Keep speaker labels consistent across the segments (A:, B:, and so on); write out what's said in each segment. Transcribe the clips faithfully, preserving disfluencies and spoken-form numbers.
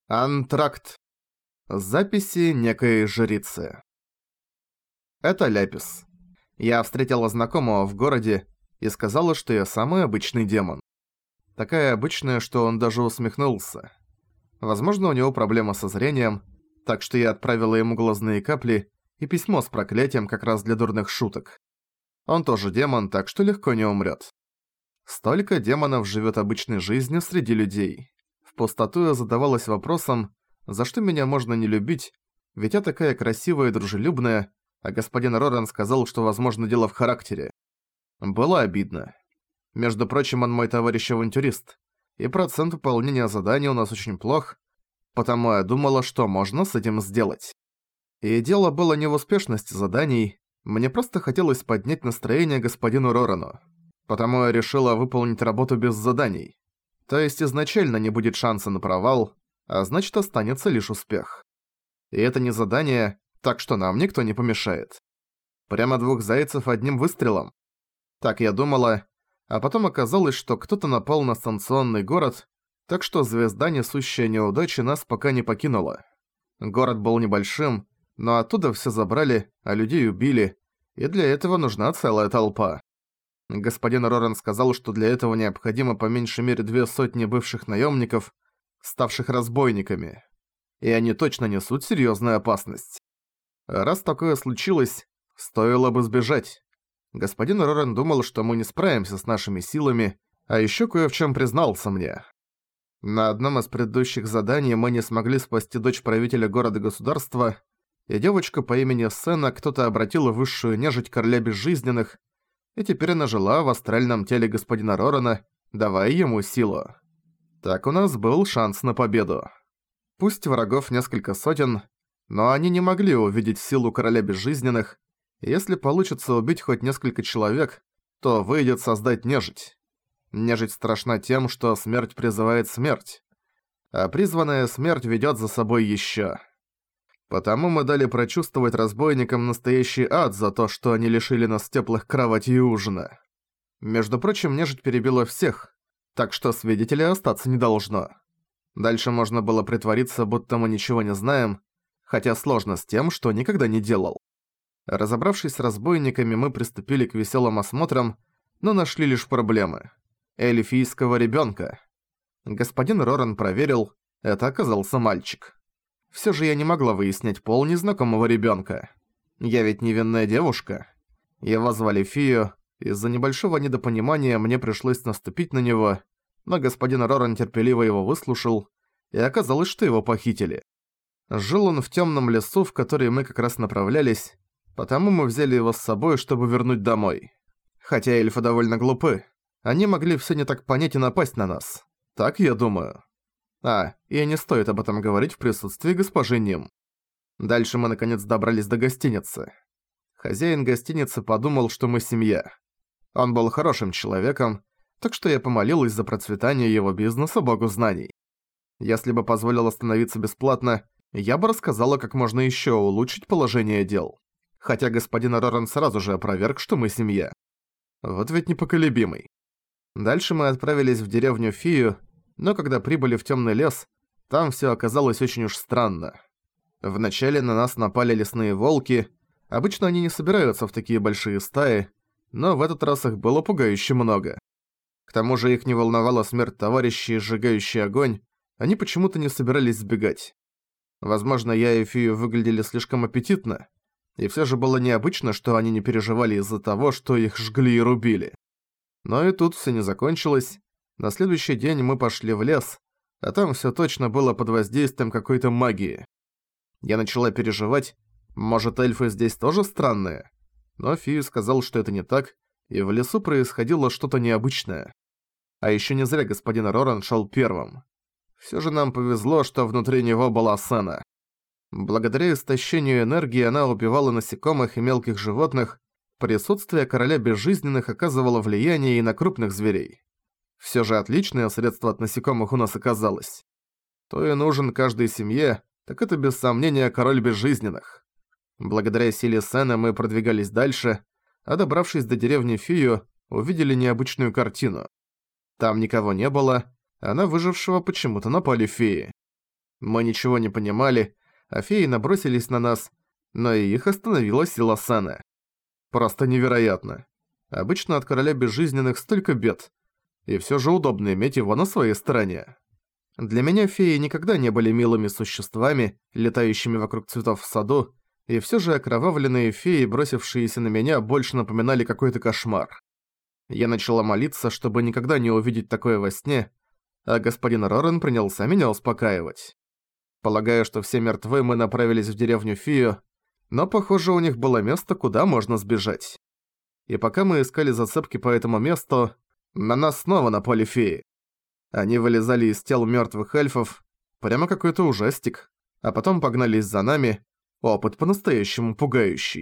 A: Антракт. Записи некой жрицы. Это Ляпис. Я встретила знакомого в городе и сказала, что я самый обычный демон. Такая обычная, что он даже усмехнулся. Возможно, у него проблема со зрением, так что я отправила ему глазные капли и письмо с проклятием как раз для дурных шуток. Он тоже демон, так что легко не умрет. Столько демонов живет обычной жизнью среди людей. В пустоту я задавалась вопросом, за что меня можно не любить, ведь я такая красивая и дружелюбная, а господин Роран сказал, что возможно дело в характере. Было обидно. Между прочим, он мой товарищ-авантюрист, и процент выполнения заданий у нас очень плох, потому я думала, что можно с этим сделать. И дело было не в успешности заданий, мне просто хотелось поднять настроение господину Рорану, потому я решила выполнить работу без заданий. То есть изначально не будет шанса на провал, а значит останется лишь успех. И это не задание, так что нам никто не помешает. Прямо двух зайцев одним выстрелом. Так я думала, а потом оказалось, что кто-то напал на станционный город, так что звезда, несущая неудачи, нас пока не покинула. Город был небольшим, но оттуда все забрали, а людей убили, и для этого нужна целая толпа. Господин Роран сказал, что для этого необходимо по меньшей мере две сотни бывших наемников, ставших разбойниками. И они точно несут серьезную опасность. Раз такое случилось, стоило бы сбежать. Господин Роран думал, что мы не справимся с нашими силами, а еще кое в чем признался мне. На одном из предыдущих заданий мы не смогли спасти дочь правителя города-государства, и девочка по имени Сена кто-то обратил в высшую нежить короля безжизненных, и теперь она жила в астральном теле господина Рорана, давая ему силу. Так у нас был шанс на победу. Пусть врагов несколько сотен, но они не могли увидеть силу короля безжизненных, и если получится убить хоть несколько человек, то выйдет создать нежить. Нежить страшна тем, что смерть призывает смерть, а призванная смерть ведёт за собой ещё. Потому мы дали прочувствовать разбойникам настоящий ад за то, что они лишили нас тёплых кроватей и ужина. Между прочим, нежить перебила всех, так что свидетелей остаться не должно. Дальше можно было притвориться, будто мы ничего не знаем, хотя сложно с тем, что никогда не делал. Разобравшись с разбойниками, мы приступили к весёлым осмотрам, но нашли лишь проблемы. Эльфийского ребёнка. Господин Роран проверил, это оказался мальчик. Всё же я не могла выяснять пол незнакомого ребёнка. Я ведь невинная девушка. Его звали Фию, из-за небольшого недопонимания мне пришлось наступить на него, но господин Роран терпеливо его выслушал, и оказалось, что его похитили. Жил он в тёмном лесу, в который мы как раз направлялись, потому мы взяли его с собой, чтобы вернуть домой. Хотя эльфы довольно глупы, они могли всё не так понять и напасть на нас. Так я думаю. А, и не стоит об этом говорить в присутствии госпожи Ним. Дальше мы наконец добрались до гостиницы. Хозяин гостиницы подумал, что мы семья. Он был хорошим человеком, так что я помолилась за процветание его бизнеса богу знаний. Если бы позволил остановиться бесплатно, я бы рассказала, как можно ещё улучшить положение дел. Хотя господин Роран сразу же опроверг, что мы семья. Вот ведь непоколебимый. Дальше мы отправились в деревню Фию, но когда прибыли в тёмный лес, там всё оказалось очень уж странно. Вначале на нас напали лесные волки, обычно они не собираются в такие большие стаи, но в этот раз их было пугающе много. К тому же их не волновала смерть товарищей, сжигающий огонь, они почему-то не собирались сбегать. Возможно, я и Фию выглядели слишком аппетитно, и всё же было необычно, что они не переживали из-за того, что их жгли и рубили. Но и тут всё не закончилось. На следующий день мы пошли в лес, а там всё точно было под воздействием какой-то магии. Я начала переживать, может, эльфы здесь тоже странные? Но Фию сказал, что это не так, и в лесу происходило что-то необычное. А ещё не зря господин Роран шёл первым. Всё же нам повезло, что внутри него была Сена. Благодаря истощению энергии она убивала насекомых и мелких животных, присутствие короля безжизненных оказывало влияние и на крупных зверей. Всё же отличное средство от насекомых у нас оказалось. То и нужен каждой семье, так это без сомнения король безжизненных. Благодаря силе Сены мы продвигались дальше, а добравшись до деревни Фию, увидели необычную картину. Там никого не было, а на выжившего почему-то напали феи. Мы ничего не понимали, а феи набросились на нас, но и их остановила сила Сэна. Просто невероятно. Обычно от короля безжизненных столько бед, и всё же удобно иметь его на своей стороне. Для меня феи никогда не были милыми существами, летающими вокруг цветов в саду, и всё же окровавленные феи, бросившиеся на меня, больше напоминали какой-то кошмар. Я начала молиться, чтобы никогда не увидеть такое во сне, а господин Рорен принялся меня успокаивать. Полагая, что все мертвы, мы направились в деревню Фию, но, похоже, у них было место, куда можно сбежать. И пока мы искали зацепки по этому месту, на нас снова напали феи. Они вылезали из тел мертвых эльфов, прямо какой-то ужастик, а потом погнались за нами, опыт по-настоящему пугающий.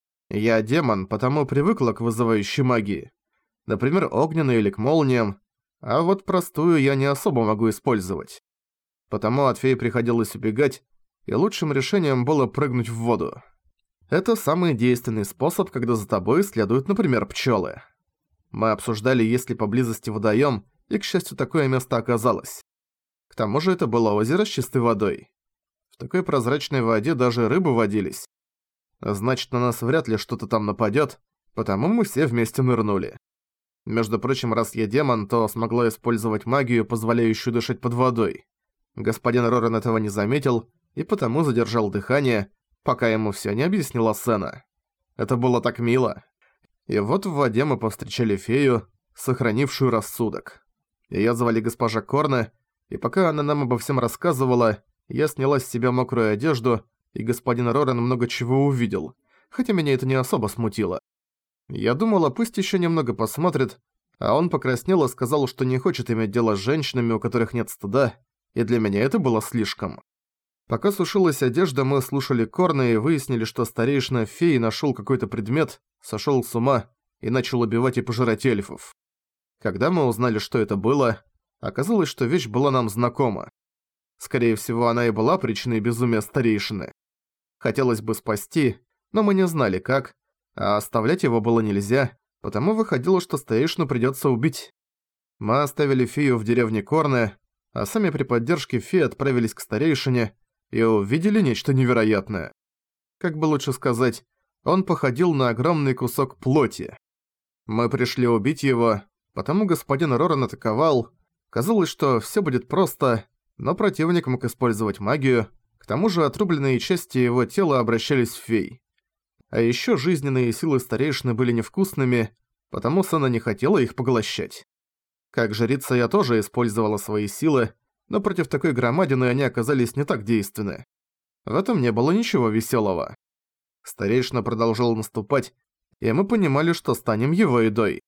A: Я демон, потому привыкла к вызывающей магии. Например, огненной или к молниям, а вот простую я не особо могу использовать. Потому от феи приходилось убегать, и лучшим решением было прыгнуть в воду. Это самый действенный способ, когда за тобой следуют, например, пчелы. Мы обсуждали, есть ли поблизости водоем, и, к счастью, такое место оказалось. К тому же это было озеро с чистой водой. В такой прозрачной воде даже рыбы водились. Значит, на нас вряд ли что-то там нападет, потому мы все вместе нырнули. Между прочим, раз я демон, то смогла использовать магию, позволяющую дышать под водой. Господин Рорен этого не заметил, и потому задержал дыхание, пока ему всё не объяснила Сэна. Это было так мило. И вот в воде мы повстречали фею, сохранившую рассудок. Её звали госпожа Корне, и пока она нам обо всем рассказывала, я сняла с себя мокрую одежду, и господин Рорен много чего увидел, хотя меня это не особо смутило. Я думала, пусть ещё немного посмотрит, а он покраснел и сказал, что не хочет иметь дело с женщинами, у которых нет стыда, и для меня это было слишком. Пока сушилась одежда, мы слушали Корна и выяснили, что старейшина феи нашёл какой-то предмет, сошёл с ума и начал убивать и пожирать эльфов. Когда мы узнали, что это было, оказалось, что вещь была нам знакома. Скорее всего, она и была причиной безумия старейшины. Хотелось бы спасти, но мы не знали как, а оставлять его было нельзя, потому выходило, что старейшину придётся убить. Мы оставили фею в деревне Корне, а сами при поддержке феи отправились к старейшине и увидели нечто невероятное. Как бы лучше сказать, он походил на огромный кусок плоти. Мы пришли убить его, потому господин Рорен атаковал. Казалось, что всё будет просто, но противник мог использовать магию, к тому же отрубленные части его тела обращались в фей. А ещё жизненные силы старейшины были невкусными, потому Сэна не хотела их поглощать. Как жрица я тоже использовала свои силы, но против такой громадины они оказались не так действенны. В этом не было ничего весёлого. Старейшина продолжал наступать, и мы понимали, что станем его едой.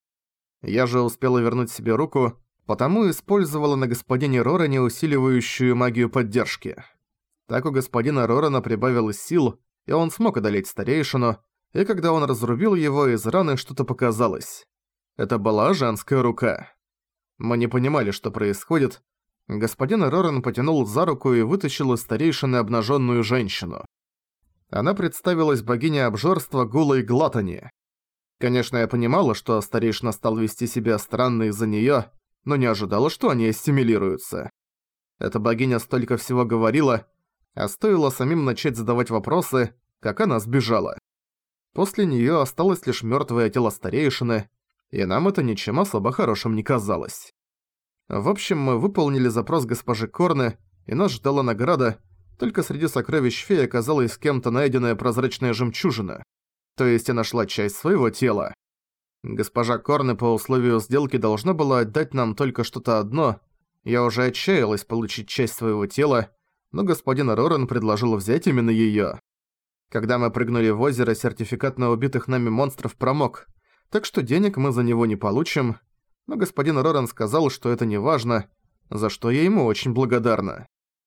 A: Я же успела вернуть себе руку, потому использовала на господине Рорене усиливающую магию поддержки. Так у господина Рорена прибавилось сил, и он смог одолеть старейшину, и когда он разрубил его, из раны что-то показалось. Это была женская рука. Мы не понимали, что происходит. Господин Рорен потянул за руку и вытащил из старейшины обнаженную женщину. Она представилась богиней обжорства Гулой Глатани. Конечно, я понимала, что старейшина стал вести себя странно из-за неё, но не ожидала, что они ассимилируются. Эта богиня столько всего говорила, а стоило самим начать задавать вопросы, как она сбежала. После неё осталось лишь мёртвое тело старейшины, и нам это ничем особо хорошим не казалось. В общем, мы выполнили запрос госпожи Корне, и нас ждала награда, только среди сокровищ феи оказалась кем-то найденная прозрачная жемчужина. То есть я нашла часть своего тела. Госпожа Корне по условию сделки должна была отдать нам только что-то одно. Я уже отчаялась получить часть своего тела, но господин Рорен предложил взять именно её. Когда мы прыгнули в озеро, сертификат на убитых нами монстров промок, так что денег мы за него не получим, но господин Рорен сказал, что это не важно, за что я ему очень благодарна.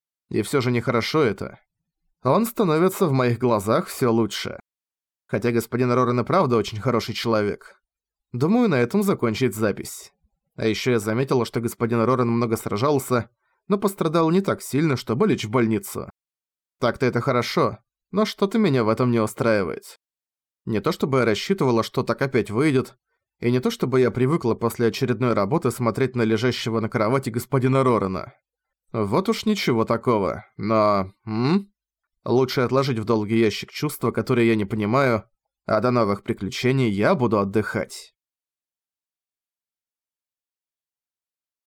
A: И всё же нехорошо это. Он становится в моих глазах всё лучше. Хотя господин Рорен и правда очень хороший человек. Думаю, на этом закончить запись. А ещё я заметила, что господин Рорен много сражался, но пострадал не так сильно, чтобы лечь в больницу. Так-то это хорошо, но что-то меня в этом не устраивает. Не то чтобы я рассчитывала, что так опять выйдет, и не то чтобы я привыкла после очередной работы смотреть на лежащего на кровати господина Рорена. Вот уж ничего такого, но... М? Лучше отложить в долгий ящик чувства, которые я не понимаю, а до новых приключений я буду отдыхать.